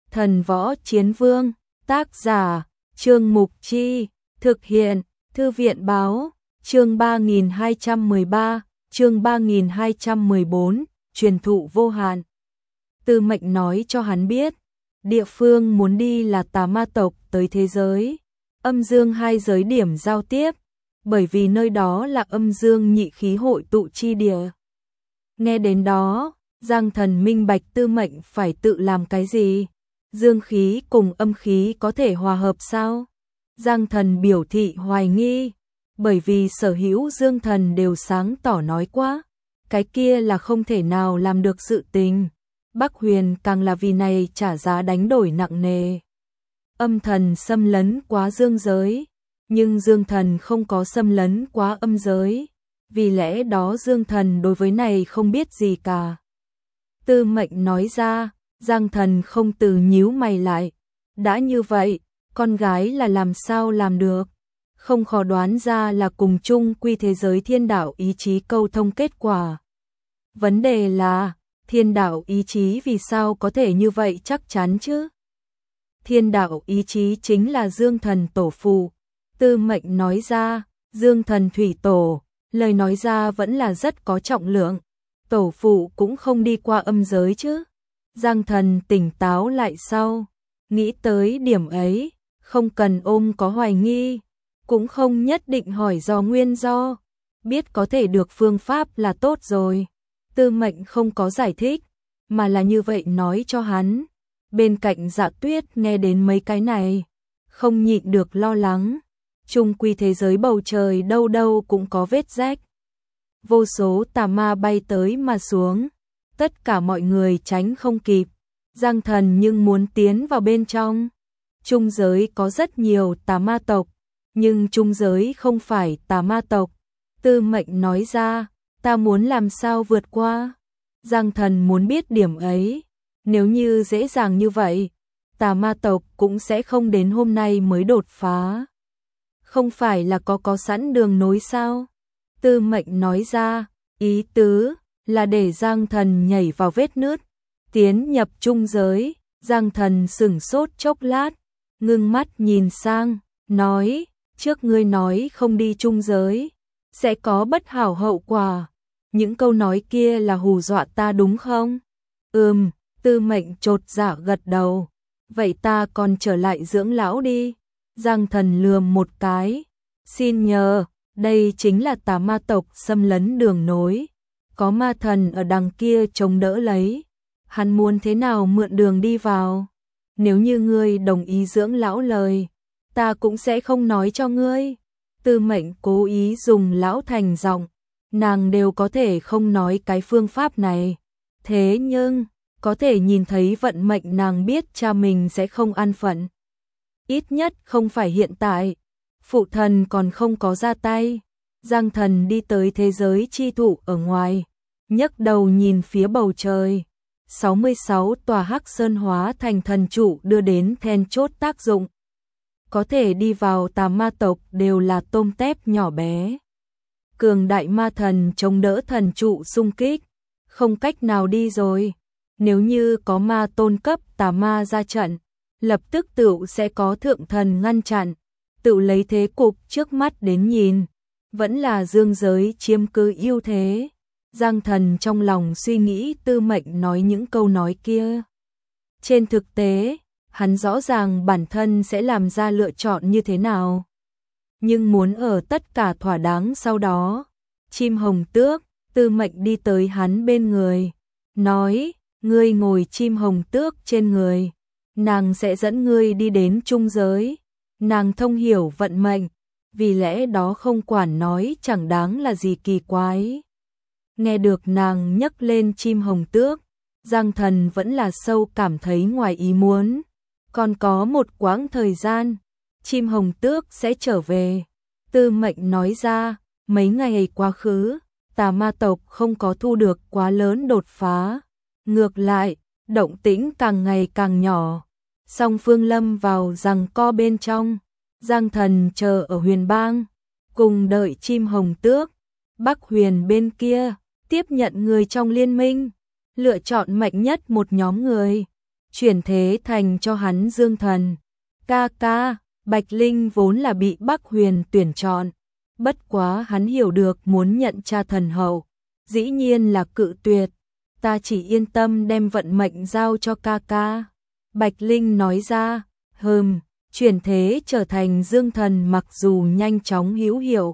Thần Võ Chiến Vương, tác giả, Trương Mục Chi, thực hiện, Thư viện Báo, chương 3213, chương 3214, truyền thụ vô hạn. Tư Mệnh nói cho hắn biết, địa phương muốn đi là Tà Ma tộc tới thế giới, âm dương hai giới điểm giao tiếp, bởi vì nơi đó là âm dương nhị khí hội tụ chi địa. Nghe đến đó, Giang Thần minh bạch Tư Mệnh phải tự làm cái gì? Dương khí cùng âm khí có thể hòa hợp sao? Giang Thần biểu thị hoài nghi, bởi vì sở hữu dương thần đều sáng tỏ nói quá, cái kia là không thể nào làm được sự tình. Bắc Huyền càng là vì này trả giá đánh đổi nặng nề. Âm thần xâm lấn quá dương giới, nhưng dương thần không có xâm lấn quá âm giới, vì lẽ đó dương thần đối với này không biết gì cả. Tư Mệnh nói ra, Giang Thần không từ nhíu mày lại. Đã như vậy, con gái là làm sao làm được? Không khó đoán ra là cùng chung quy thế giới thiên đạo ý chí câu thông kết quả. Vấn đề là, thiên đạo ý chí vì sao có thể như vậy chắc chắn chứ? Thiên đạo ý chí chính là dương thần tổ phụ. Tư Mệnh nói ra, dương thần thủy tổ, lời nói ra vẫn là rất có trọng lượng. Tổ phụ cũng không đi qua âm giới chứ? Giang Thần tỉnh táo lại sau, nghĩ tới điểm ấy, không cần ôm có hoài nghi, cũng không nhất định hỏi do nguyên do, biết có thể được phương pháp là tốt rồi. Tư Mệnh không có giải thích, mà là như vậy nói cho hắn. Bên cạnh Dạ Tuyết nghe đến mấy cái này, không nhịn được lo lắng, chung quy thế giới bầu trời đâu đâu cũng có vết rách. Vô số tà ma bay tới mà xuống, tất cả mọi người tránh không kịp. Giang Thần nhưng muốn tiến vào bên trong. Trung giới có rất nhiều tà ma tộc, nhưng trung giới không phải tà ma tộc. Tư Mệnh nói ra, ta muốn làm sao vượt qua. Giang Thần muốn biết điểm ấy, nếu như dễ dàng như vậy, tà ma tộc cũng sẽ không đến hôm nay mới đột phá. Không phải là có sẵn đường nối sao? Tư Mệnh nói ra, ý tứ là để Giang Thần nhảy vào vết nứt, tiến nhập trung giới. Giang Thần sững sốt chốc lát, ngưng mắt nhìn sang, nói, trước ngươi nói không đi trung giới, sẽ có bất hảo hậu quả. Những câu nói kia là hù dọa ta đúng không? Tư Mệnh chột dạ gật đầu. Vậy ta còn trở lại dưỡng lão đi. Giang Thần lườm một cái, xin nhờ, đây chính là tà ma tộc xâm lấn đường nối. Có ma thần ở đằng kia chống đỡ lấy. Hắn muốn thế nào mượn đường đi vào? Nếu như ngươi đồng ý dưỡng lão lời, ta cũng sẽ không nói cho ngươi. Tư Mệnh cố ý dùng lão thành giọng, nàng đều có thể không nói cái phương pháp này. Thế nhưng, có thể nhìn thấy vận mệnh nàng biết cha mình sẽ không an phận. Ít nhất không phải hiện tại, phụ thần còn không có ra tay. Giang Thần đi tới thế giới chi thụ ở ngoài, nhấc đầu nhìn phía bầu trời. 66 tòa hắc sơn hóa thành thần trụ đưa đến then chốt tác dụng. Có thể đi vào tà ma tộc đều là tôm tép nhỏ bé. Cường đại ma thần chống đỡ thần trụ xung kích, không cách nào đi rồi. Nếu như có ma tôn cấp tà ma ra trận, lập tức tựu sẽ có thượng thần ngăn chặn, tựu lấy thế cục trước mắt đến nhìn, vẫn là dương giới chiếm cứ ưu thế. Giang Thần trong lòng suy nghĩ Tư Mệnh nói những câu nói kia. Trên thực tế, hắn rõ ràng bản thân sẽ làm ra lựa chọn như thế nào. Nhưng muốn ở tất cả thỏa đáng sau đó. Chim Hồng Tước, Tư Mệnh đi tới hắn bên người, nói, ngươi ngồi chim hồng tước trên người, nàng sẽ dẫn ngươi đi đến trung giới. Nàng thông hiểu vận mệnh, vì lẽ đó không quản nói chẳng đáng là gì kỳ quái. Nghe được nàng nhấc lên chim hồng tước, Giang Thần vẫn là sâu cảm thấy ngoài ý muốn. Còn có một quãng thời gian, chim hồng tước sẽ trở về. Tư Mệnh nói ra, mấy ngày quá khứ, tà ma tộc không có thu được quá lớn đột phá. Ngược lại, động tĩnh càng ngày càng nhỏ. Song phương lâm vào giằng co bên trong. Giang Thần chờ ở Huyền Bang, cùng đợi chim hồng tước. Bắc Huyền bên kia, tiếp nhận người trong liên minh, lựa chọn mạnh nhất một nhóm người. chuyển thế thành cho hắn Dương Thần. Ca ca, Bạch Linh vốn là bị Bắc Huyền tuyển chọn, bất quá hắn hiểu được muốn nhận cha thần hậu, dĩ nhiên là cự tuyệt, ta chỉ yên tâm đem vận mệnh giao cho ca ca. Bạch Linh nói ra, chuyển thế trở thành Dương Thần mặc dù nhanh chóng hữu hiệu.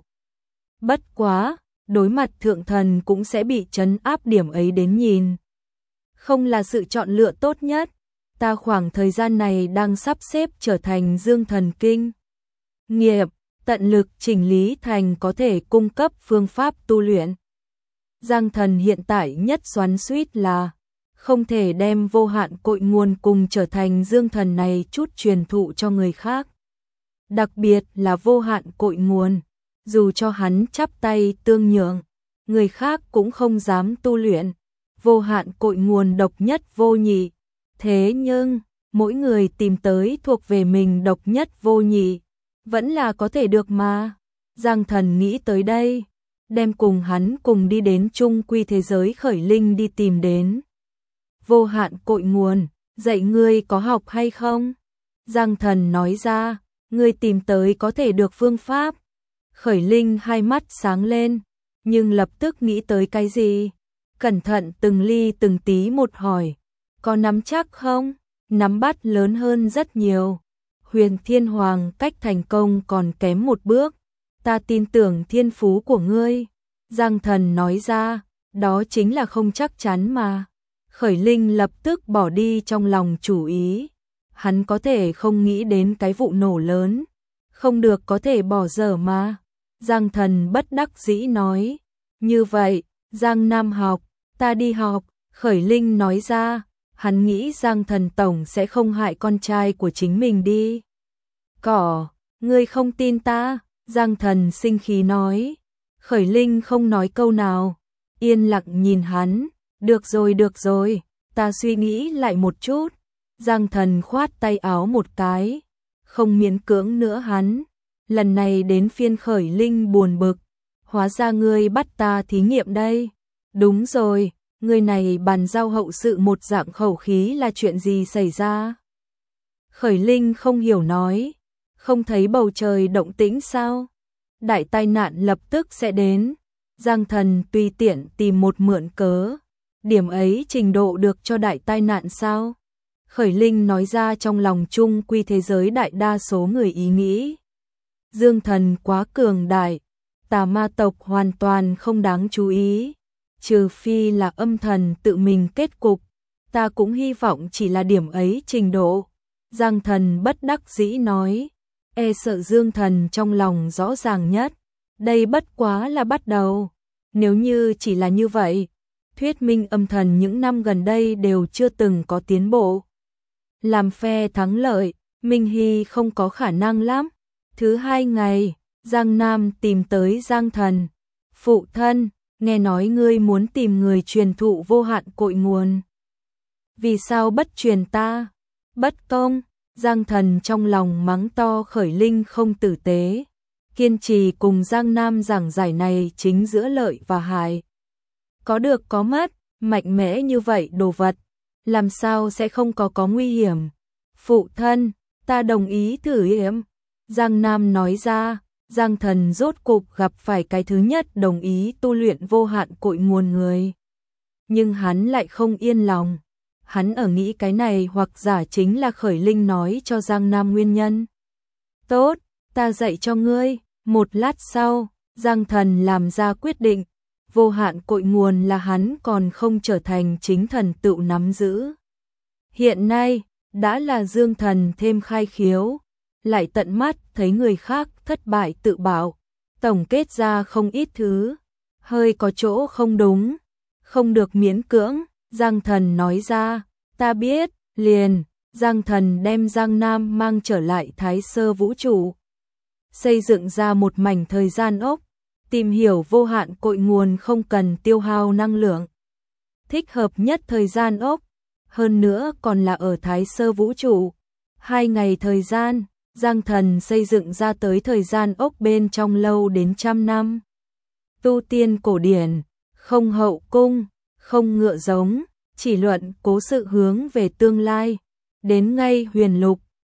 Bất quá, đối mặt thượng thần cũng sẽ bị trấn áp, điểm ấy đến nhìn không là sự chọn lựa tốt nhất. Ta khoảng thời gian này đang sắp xếp trở thành Dương Thần kinh nghiệp, tận lực chỉnh lý thành có thể cung cấp phương pháp tu luyện. Giang Thần hiện tại nhất xoắn xuýt là không thể đem vô hạn cội nguồn cùng trở thành Dương Thần này chút truyền thụ cho người khác. Đặc biệt là vô hạn cội nguồn, dù cho hắn chắp tay tương nhượng, người khác cũng không dám tu luyện. Vô hạn cội nguồn độc nhất vô nhị, thế nhưng mỗi người tìm tới thuộc về mình độc nhất vô nhị, vẫn là có thể được mà. Giang Thần nghĩ tới đây, đem cùng hắn cùng đi đến trung quy thế giới khởi linh đi tìm đến. Vô hạn cội nguồn, dạy ngươi có học hay không? Giang Thần nói ra, ngươi tìm tới có thể được phương pháp. Khởi linh hai mắt sáng lên, nhưng lập tức nghĩ tới cái gì? Cẩn thận từng ly từng tí một hỏi, có nắm chắc không? Nắm bắt lớn hơn rất nhiều. Huyền Thiên Hoàng cách thành công còn kém một bước, ta tin tưởng thiên phú của ngươi. Giang Thần nói ra, đó chính là không chắc chắn mà. Khởi linh lập tức bỏ đi trong lòng chủ ý, hắn có thể không nghĩ đến cái vụ nổ lớn, không được có thể bỏ dở mà. Giang Thần bất đắc dĩ nói, như vậy, Giang Nam học, ta đi học. Khởi linh nói ra, hắn nghĩ Giang Thần tổng sẽ không hại con trai của chính mình đi. Ngươi không tin ta? Giang Thần sinh khí nói. Khởi linh không nói câu nào, yên lặng nhìn hắn. Được rồi, ta suy nghĩ lại một chút. Giang Thần khoát tay áo một cái, không miễn cưỡng nữa hắn. Lần này đến phiên Khởi linh buồn bực, hóa ra ngươi bắt ta thí nghiệm đây. Đúng rồi, người này bàn giao hậu sự một dạng khẩu khí là chuyện gì xảy ra? Khởi linh không hiểu nói, không thấy bầu trời động tĩnh sao? Đại tai nạn lập tức sẽ đến. Giang Thần tùy tiện tìm một mượn cớ, điểm ấy trình độ được cho đại tai nạn sao? Khởi linh nói ra trong lòng chung quy thế giới đại đa số người ý nghĩ. Dương Thần quá cường đại, tà ma tộc hoàn toàn không đáng chú ý. Trừ phi là âm thần tự mình kết cục, ta cũng hy vọng chỉ là điểm ấy trình độ. Giang Thần bất đắc dĩ nói, sợ Dương Thần trong lòng rõ ràng nhất, đây bất quá là bắt đầu. Nếu như chỉ là như vậy, thuyết minh âm thần những năm gần đây đều chưa từng có tiến bộ. Làm phe thắng lợi, Minh Hy không có khả năng lắm. Thứ hai ngày, Giang Nam tìm tới Giang Thần. Phụ thân, nghe nói ngươi muốn tìm người truyền thụ vô hạn cội nguồn. Vì sao bất truyền ta? Bất công. Giang Thần trong lòng mắng to Khởi linh không tử tế. Kiên trì cùng Giang Nam giảng giải này chính giữa lợi và hại. Có được có mất, mạnh mẽ như vậy đồ vật, làm sao sẽ không có nguy hiểm. Phụ thân, ta đồng ý thử nghiệm. Giang Nam nói ra, Giang Thần rốt cục gặp phải cái thứ nhất đồng ý tu luyện vô hạn cội nguồn người. Nhưng hắn lại không yên lòng. Hắn ở nghĩ cái này hoặc giả chính là Khởi linh nói cho Giang Nam nguyên nhân. Tốt, ta dạy cho ngươi. Một lát sau, Giang Thần làm ra quyết định. Vô hạn cội nguồn là hắn còn không trở thành chính thần tựu nắm giữ. Hiện nay, đã là Dương Thần thêm khai khiếu, lại tận mắt thấy người khác thất bại tự bảo, tổng kết ra không ít thứ, hơi có chỗ không đúng, không được miễn cưỡng. Giang Thần nói ra, ta biết, liền. Giang Thần đem Giang Nam mang trở lại Thái Sơ vũ trụ, xây dựng ra một mảnh thời gian ốc, tìm hiểu vô hạn cội nguồn không cần tiêu hao năng lượng, thích hợp nhất thời gian ốc, hơn nữa còn là ở Thái Sơ vũ trụ. 2 ngày thời gian, Giang Thần xây dựng ra tới thời gian ốc bên trong lâu đến 100 năm. Tu tiên cổ điển, không hậu cung, không ngựa giống, chỉ luận cố sự hướng về tương lai, đến ngay huyền lục,